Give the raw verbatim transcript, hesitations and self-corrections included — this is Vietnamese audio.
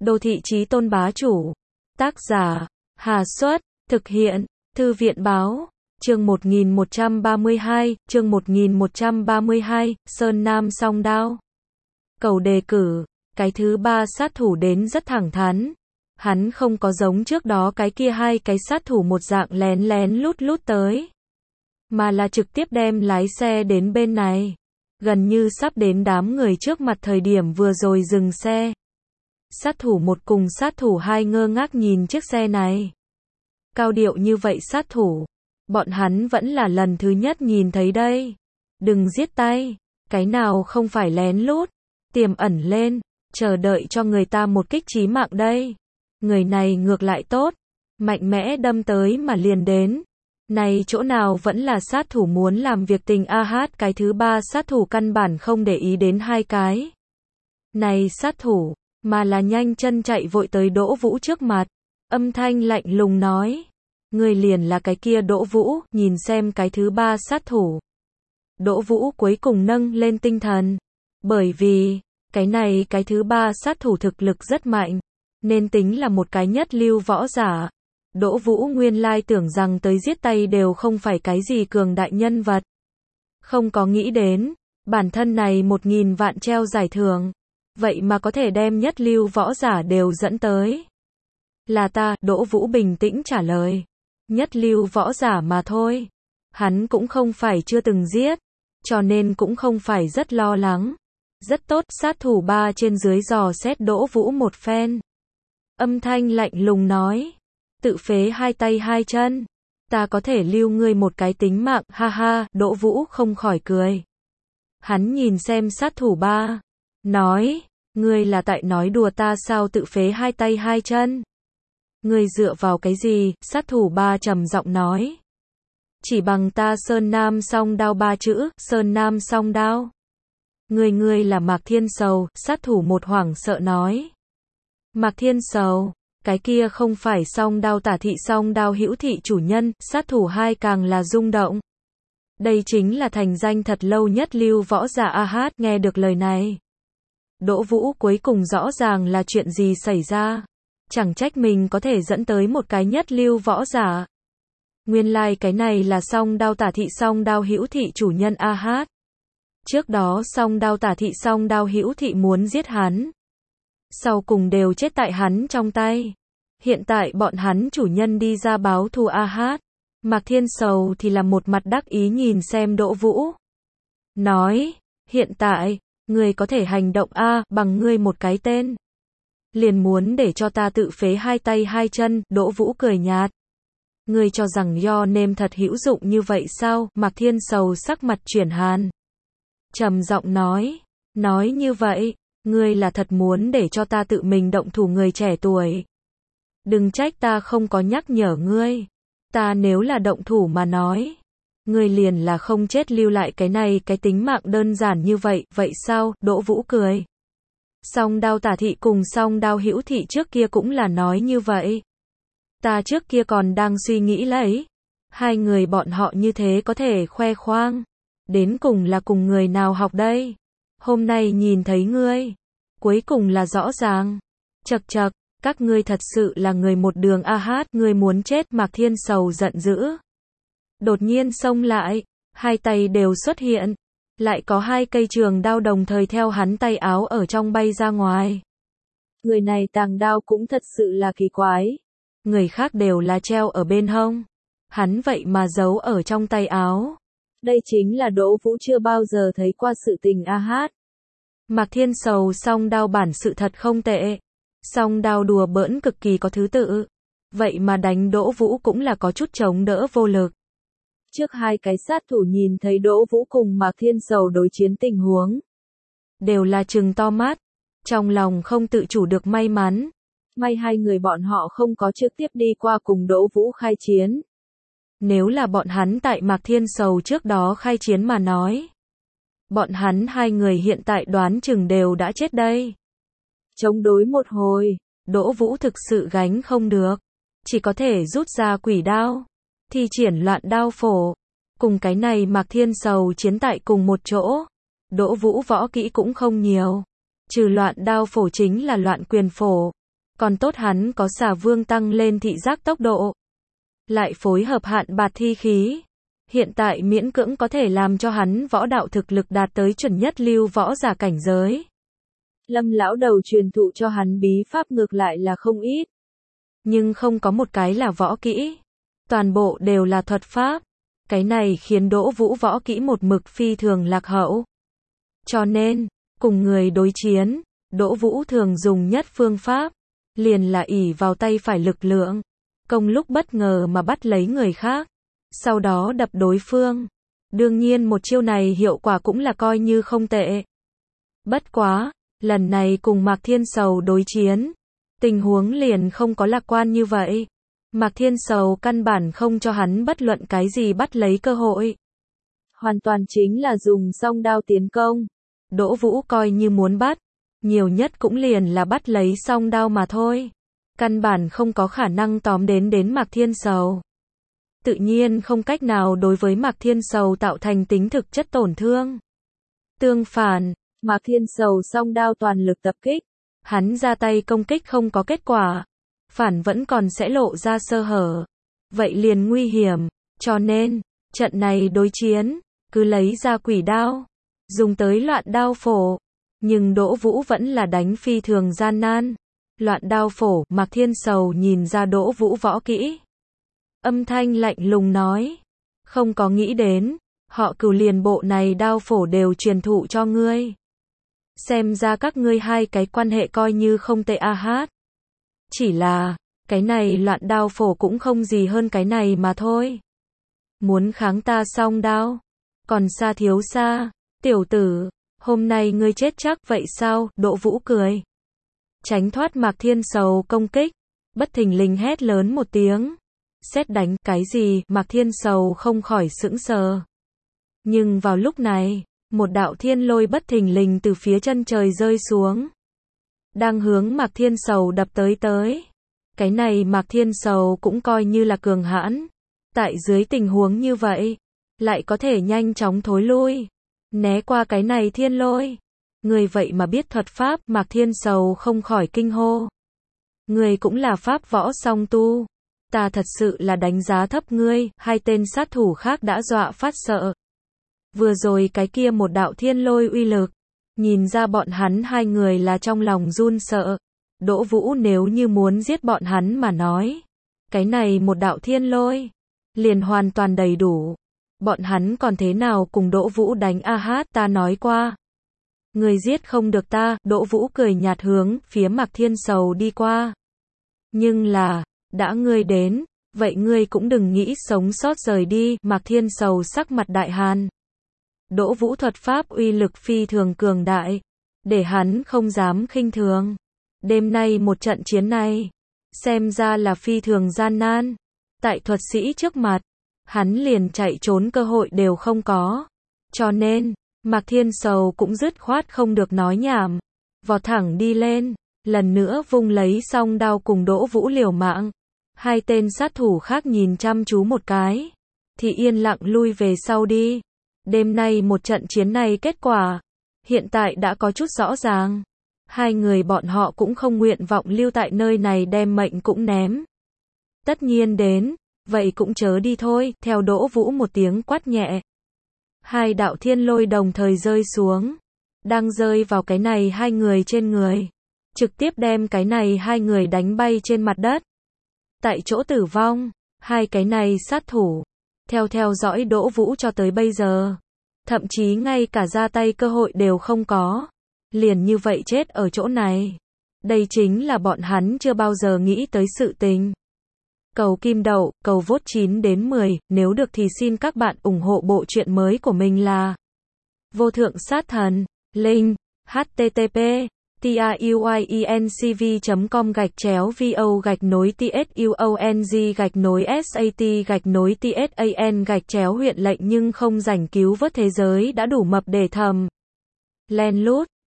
Đô thị chí tôn bá chủ. Tác giả, Hà Xuất, thực hiện, Thư viện báo, chương một nghìn một trăm ba mươi hai, chương một nghìn một trăm ba mươi hai, Sơn Nam song đao. Cầu đề cử, cái thứ ba sát thủ đến rất thẳng thắn. Hắn không có giống trước đó cái kia hai cái sát thủ một dạng lén lén lút lút tới, mà là trực tiếp đem lái xe đến bên này. Gần như sắp đến đám người trước mặt thời điểm vừa rồi dừng xe. Sát thủ một cùng sát thủ hai ngơ ngác nhìn chiếc xe này. Cao điệu như vậy sát thủ, bọn hắn vẫn là lần thứ nhất nhìn thấy đây. Đừng giết tay, cái nào không phải lén lút, tiềm ẩn lên, chờ đợi cho người ta một kích chí mạng đây. Người này ngược lại tốt, mạnh mẽ đâm tới mà liền đến. Này chỗ nào vẫn là sát thủ muốn làm việc tình a hát, cái thứ ba sát thủ căn bản không để ý đến hai cái này sát thủ, mà là nhanh chân chạy vội tới Đỗ Vũ trước mặt. Âm thanh lạnh lùng nói, người liền là cái kia Đỗ Vũ. Nhìn xem cái thứ ba sát thủ, Đỗ Vũ cuối cùng nâng lên tinh thần, bởi vì cái này cái thứ ba sát thủ thực lực rất mạnh, nên tính là một cái nhất lưu võ giả. Đỗ Vũ nguyên lai tưởng rằng tới giết tay đều không phải cái gì cường đại nhân vật. Không có nghĩ đến, bản thân này một nghìn vạn treo giải thưởng, vậy mà có thể đem nhất lưu võ giả đều dẫn tới. Là ta, Đỗ Vũ bình tĩnh trả lời. Nhất lưu võ giả mà thôi. Hắn cũng không phải chưa từng giết, cho nên cũng không phải rất lo lắng. Rất tốt, sát thủ ba trên dưới dò xét Đỗ Vũ một phen. Âm thanh lạnh lùng nói, tự phế hai tay hai chân, ta có thể lưu ngươi một cái tính mạng, ha ha. Đỗ Vũ không khỏi cười. Hắn nhìn xem sát thủ ba, nói, ngươi là tại nói đùa ta sao, tự phế hai tay hai chân? Ngươi dựa vào cái gì? Sát thủ ba trầm giọng nói. Chỉ bằng ta Sơn Nam song đao ba chữ, Sơn Nam song đao. Ngươi ngươi là Mạc Thiên Sầu, sát thủ một hoảng sợ nói. Mạc Thiên Sầu, cái kia không phải song đao tả thị song đao hữu thị chủ nhân, sát thủ hai càng là rung động. Đây chính là thành danh thật lâu nhất lưu võ giả a hát. Nghe được lời này, Đỗ Vũ cuối cùng rõ ràng là chuyện gì xảy ra. Chẳng trách mình có thể dẫn tới một cái nhất lưu võ giả. Nguyên lai like cái này là song đao tả thị song đao hữu thị chủ nhân a hát. Trước đó song đao tả thị song đao hữu thị muốn giết hắn, sau cùng đều chết tại hắn trong tay. Hiện tại bọn hắn chủ nhân đi ra báo thù a hát. Mạc Thiên Sầu thì là một mặt đắc ý nhìn xem Đỗ Vũ, nói, hiện tại, ngươi có thể hành động a, bằng ngươi một cái tên, liền muốn để cho ta tự phế hai tay hai chân. Đỗ Vũ cười nhạt. Ngươi cho rằng yo nêm thật hữu dụng như vậy sao? Mạc Thiên Sầu sắc mặt chuyển hàn, trầm giọng nói, nói như vậy, ngươi là thật muốn để cho ta tự mình động thủ người trẻ tuổi. Đừng trách ta không có nhắc nhở ngươi. Ta nếu là động thủ mà nói, ngươi liền là không chết lưu lại cái này cái tính mạng đơn giản như vậy, vậy sao? Đỗ Vũ cười. Song đao tả thị cùng song đao hữu thị trước kia cũng là nói như vậy. Ta trước kia còn đang suy nghĩ lấy, hai người bọn họ như thế có thể khoe khoang, đến cùng là cùng người nào học đây? Hôm nay nhìn thấy ngươi, cuối cùng là rõ ràng. Chậc chậc, các ngươi thật sự là người một đường a hát. Ngươi muốn chết? Mạc Thiên Sầu giận dữ, đột nhiên xông lại, hai tay đều xuất hiện, lại có hai cây trường đao đồng thời theo hắn tay áo ở trong bay ra ngoài. Người này tàng đao cũng thật sự là kỳ quái. Người khác đều là treo ở bên hông, hắn vậy mà giấu ở trong tay áo. Đây chính là Đỗ Vũ chưa bao giờ thấy qua sự tình a hát. Mạc Thiên Sầu song đao bản sự thật không tệ, song đao đùa bỡn cực kỳ có thứ tự, vậy mà đánh Đỗ Vũ cũng là có chút chống đỡ vô lực. Trước hai cái sát thủ nhìn thấy Đỗ Vũ cùng Mạc Thiên Sầu đối chiến tình huống, đều là trừng to mắt, trong lòng không tự chủ được may mắn. May hai người bọn họ không có trực tiếp đi qua cùng Đỗ Vũ khai chiến. Nếu là bọn hắn tại Mạc Thiên Sầu trước đó khai chiến mà nói, bọn hắn hai người hiện tại đoán chừng đều đã chết đây. Chống đối một hồi, Đỗ Vũ thực sự gánh không được, chỉ có thể rút ra quỷ đao, thi triển loạn đao phổ, cùng cái này Mạc Thiên Sầu chiến tại cùng một chỗ. Đỗ Vũ võ kỹ cũng không nhiều, trừ loạn đao phổ chính là loạn quyền phổ, Còn tốt hắn có xà vương tăng lên thị giác tốc độ. Lại phối hợp hạn bạt thi khí. Hiện tại miễn cưỡng có thể làm cho hắn võ đạo thực lực đạt tới chuẩn nhất lưu võ giả cảnh giới. Lâm lão đầu truyền thụ cho hắn bí pháp ngược lại là không ít. Nhưng không có một cái là võ kỹ. Toàn bộ đều là thuật pháp. Cái này khiến Đỗ Vũ võ kỹ một mực phi thường lạc hậu. Cho nên, cùng người đối chiến, Đỗ Vũ thường dùng nhất phương pháp, liền là ỷ vào tay phải lực lượng, công lúc bất ngờ mà bắt lấy người khác, sau đó đập đối phương. Đương nhiên một chiêu này hiệu quả cũng là coi như không tệ. Bất quá, lần này cùng Mạc Thiên Sầu đối chiến, tình huống liền không có lạc quan như vậy. Mạc Thiên Sầu căn bản không cho hắn bất luận cái gì bắt lấy cơ hội. Hoàn toàn chính là dùng song đao tiến công. Đỗ Vũ coi như muốn bắt, nhiều nhất cũng liền là bắt lấy song đao mà thôi. Căn bản không có khả năng tóm đến đến Mạc Thiên Sầu. Tự nhiên không cách nào đối với Mạc Thiên Sầu tạo thành tính thực chất tổn thương. Tương phản, Mạc Thiên Sầu song đao toàn lực tập kích. Hắn ra tay công kích không có kết quả. Phản vẫn còn sẽ lộ ra sơ hở. Vậy liền nguy hiểm. Cho nên, trận này đối chiến, cứ lấy ra quỷ đao. Dùng tới loạn đao phổ. Nhưng Đỗ Vũ vẫn là đánh phi thường gian nan. Loạn đao phổ, Mạc Thiên Sầu nhìn ra Đỗ Vũ võ kỹ. Âm thanh lạnh lùng nói. Không có nghĩ đến, họ Cửu liền bộ này đao phổ đều truyền thụ cho ngươi. Xem ra các ngươi hai cái quan hệ coi như không tệ a hát. Chỉ là, cái này loạn đao phổ cũng không gì hơn cái này mà thôi. Muốn kháng ta song đao. Còn xa thiếu xa, tiểu tử, hôm nay ngươi chết chắc vậy sao? Đỗ Vũ cười. Tránh thoát Mạc Thiên Sầu công kích. Bất thình lình hét lớn một tiếng. Sét đánh, cái gì? Mạc Thiên Sầu không khỏi sững sờ. Nhưng vào lúc này, một đạo thiên lôi bất thình lình từ phía chân trời rơi xuống. Đang hướng Mạc Thiên Sầu đập tới tới. Cái này Mạc Thiên Sầu cũng coi như là cường hãn. Tại dưới tình huống như vậy, lại có thể nhanh chóng thối lui. Né qua cái này thiên lôi. Người vậy mà biết thuật pháp, Mạc Thiên Sầu không khỏi kinh hô. Người cũng là pháp võ song tu. Ta thật sự là đánh giá thấp ngươi. Hai tên sát thủ khác đã dọa phát sợ. Vừa rồi cái kia một đạo thiên lôi uy lực. Nhìn ra bọn hắn hai người là trong lòng run sợ. Đỗ Vũ nếu như muốn giết bọn hắn mà nói. Cái này một đạo thiên lôi. Liền hoàn toàn đầy đủ. Bọn hắn còn thế nào cùng Đỗ Vũ đánh a hát ta nói qua. Người giết không được ta. Đỗ Vũ cười nhạt hướng phía Mạc Thiên Sầu đi qua. Nhưng là, đã ngươi đến, vậy ngươi cũng đừng nghĩ sống sót rời đi. Mạc Thiên Sầu sắc mặt đại hàn. Đỗ Vũ thuật pháp uy lực phi thường cường đại, để hắn không dám khinh thường. Đêm nay một trận chiến này, xem ra là phi thường gian nan. Tại thuật sĩ trước mặt, hắn liền chạy trốn cơ hội đều không có. Cho nên, Mạc Thiên Sầu cũng dứt khoát không được nói nhảm. Vọt thẳng đi lên, lần nữa vung lấy song đao cùng Đỗ Vũ liều mạng. Hai tên sát thủ khác nhìn chăm chú một cái, thì yên lặng lui về sau đi. Đêm nay một trận chiến này kết quả, hiện tại đã có chút rõ ràng. Hai người bọn họ cũng không nguyện vọng lưu tại nơi này đem mệnh cũng ném. Tất nhiên đến, vậy cũng chớ đi thôi, theo Đỗ Vũ một tiếng quát nhẹ. Hai đạo thiên lôi đồng thời rơi xuống, đang rơi vào cái này hai người trên người. Trực tiếp đem cái này hai người đánh bay trên mặt đất. Tại chỗ tử vong, hai cái này sát thủ. Theo theo dõi Đỗ Vũ cho tới bây giờ. Thậm chí ngay cả ra tay cơ hội đều không có. Liền như vậy chết ở chỗ này. Đây chính là bọn hắn chưa bao giờ nghĩ tới sự tình. Cầu kim đậu, cầu vote chín đến mười, nếu được thì xin các bạn ủng hộ bộ truyện mới của mình là Vô Thượng Sát Thần, link, http truyencv chấm com gạch chéo vo gạch nối tsuong gạch nối sat gạch nối tsan gạch chéo huyện lệnh nhưng không rảnh cứu vớt thế giới đã đủ mập để thầm. Len lút.